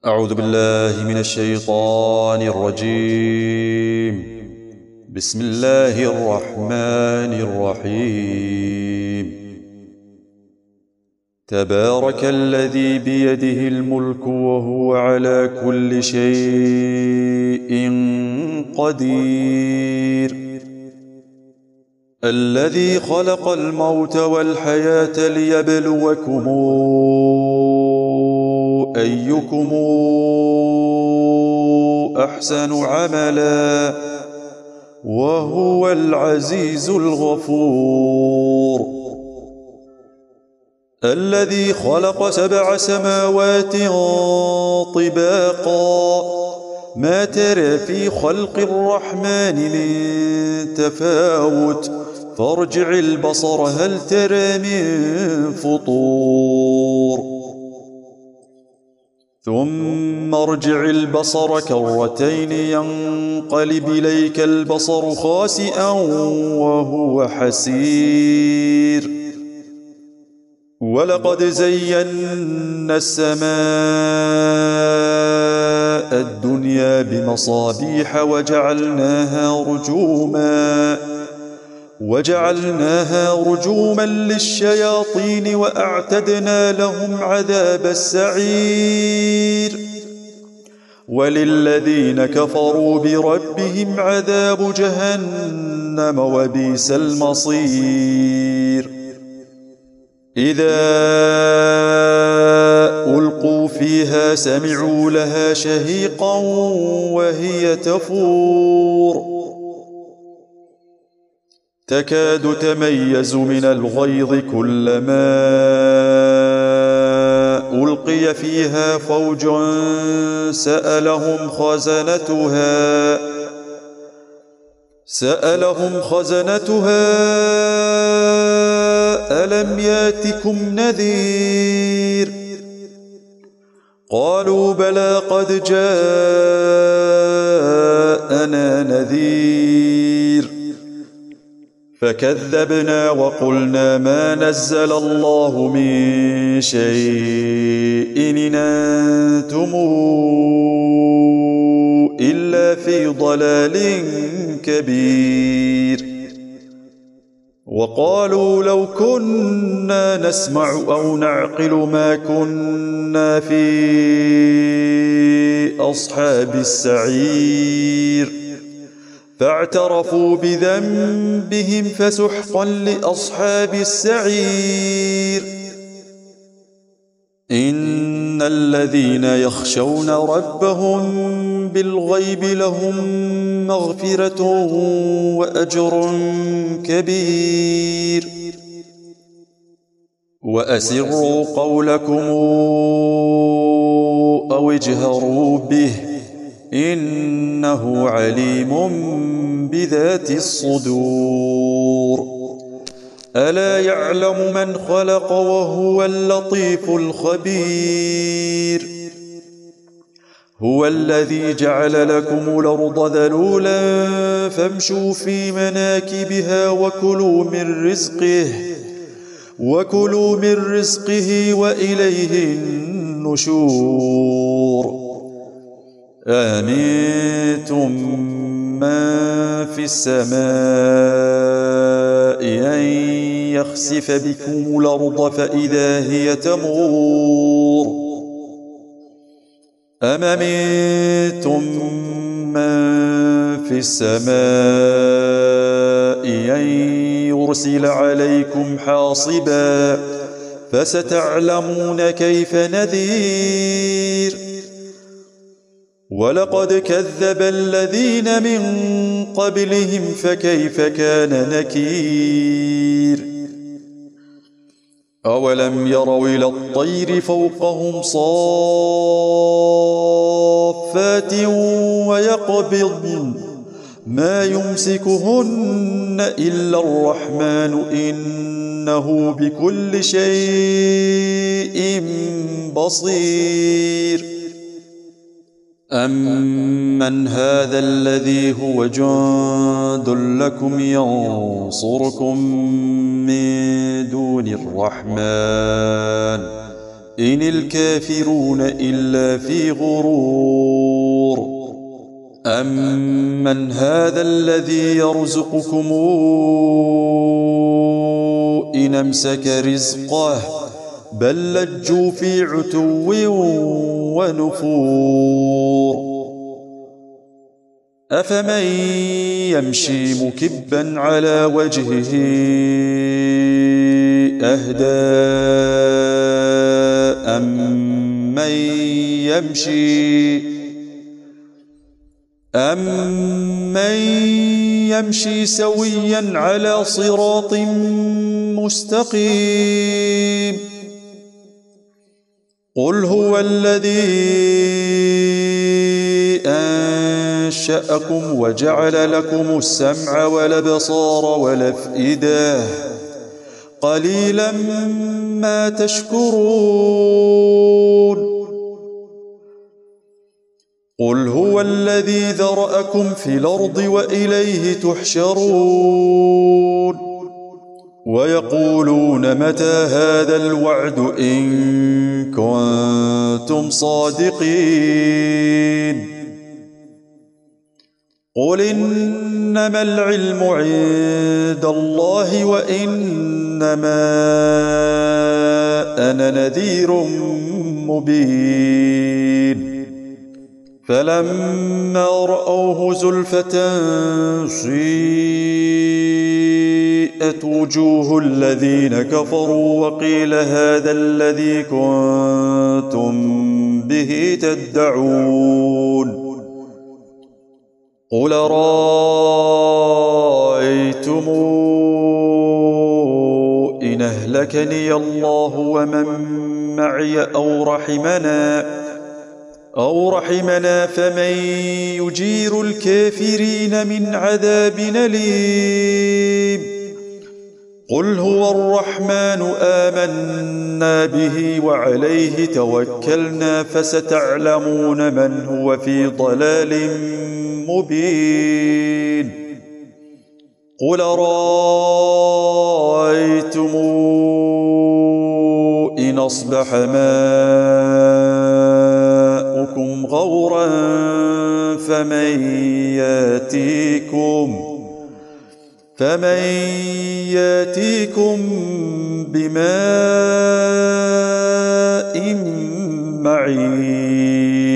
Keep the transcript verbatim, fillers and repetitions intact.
أعوذ بالله من الشيطان الرجيم. بسم الله الرحمن الرحيم. تبارك الذي بيده الملك وهو على كل شيء قدير. الذي خلق الموت والحياة ليبلوكم أيكم أحسن عملا وهو العزيز الغفور. الذي خلق سبع سماوات طباقا ما ترى في خلق الرحمن من تفاوت فارجع البصر هل ترى من فطور ثم ارجع البصر كرتين ينقلب إليك البصر خاسئا وهو حسير. ولقد زينا السماء الدنيا بمصابيح وجعلناها رجوما وجعلناها رجوما للشياطين وأعتدنا لهم عذاب السعير. وللذين كفروا بربهم عذاب جهنم وبئس المصير. إذا ألقوا فيها سمعوا لها شهيقا وهي تفور تكاد تميز من الغيظ كلما ألقي فيها فوج سألهم خزنتها سألهم خزنتها ألم ياتكم نذير قالوا بلى قد جاءنا نذير فكذبنا وقلنا ما نزل الله من شيء إن أنتم إلا في ضلال كبير. وقالوا لو كنا نسمع أو نعقل ما كنا في أصحاب السعير فاعترفوا بذنبهم فسحقا لأصحاب السعير. إن الذين يخشون ربهم بالغيب لهم مغفرة وأجر كبير. وأسروا قولكم أو اجهروا به إنه عليم بذات الصدور. ألا يعلم من خلق وهو اللطيف الخبير. هو الذي جعل لكم الأرض ذلولا فامشوا في مناكبها وكلوا من رزقه وكلوا من رزقه وإليه النشور. أأمنتم من في السماء أن يخسف بكم الأرض فإذا هي تمور أم أمنتم من في السماء أن يرسل عليكم حاصبا فستعلمون كيف نذير. ولقد كذب الذين من قبلهم فكيف كان نكير. أولم يروا إلى الطير فوقهم صافات ويقبضن ما يمسكهن إلا الرحمن إنه بكل شيء بصير. أمن هذا الذي هو جند لكم ينصركم من دون الرحمن إن الكافرون إلا في غرور. أمن هذا الذي يرزقكم إن أمسك رزقه بل لجوا في عتو ونفور. أفمن يمشي مكبا على وجهه أهدى أمن يمشي أمن يمشي سويا على صراط مستقيم. قل هو الذي أنشأكم وجعل لكم السمع والأبصار والأفئدة قليلا ما تشكرون. قل هو الذي ذرأكم في الأرض وإليه تحشرون. ويقولون متى هذا الوعد إن كنتم صادقين. قل إنما العلم عند الله وإنما أنا نذير مبين. فلما رأوه زلفة سيئت وجوه الذين كفروا وقيل هذا الذي كنتم به تدعون. قل رأيتم إن أهلكني الله ومن معي أو رحمنا أو رحمنا فمن يجير الكافرين من عذاب أليم. قل هو الرحمن آمنا به وعليه توكلنا فستعلمون من هو في ضلال مبين. قل رأيتم إن أصبح ماؤكم غورا فمن ياتيكم فمن ياتيكم بماء معين.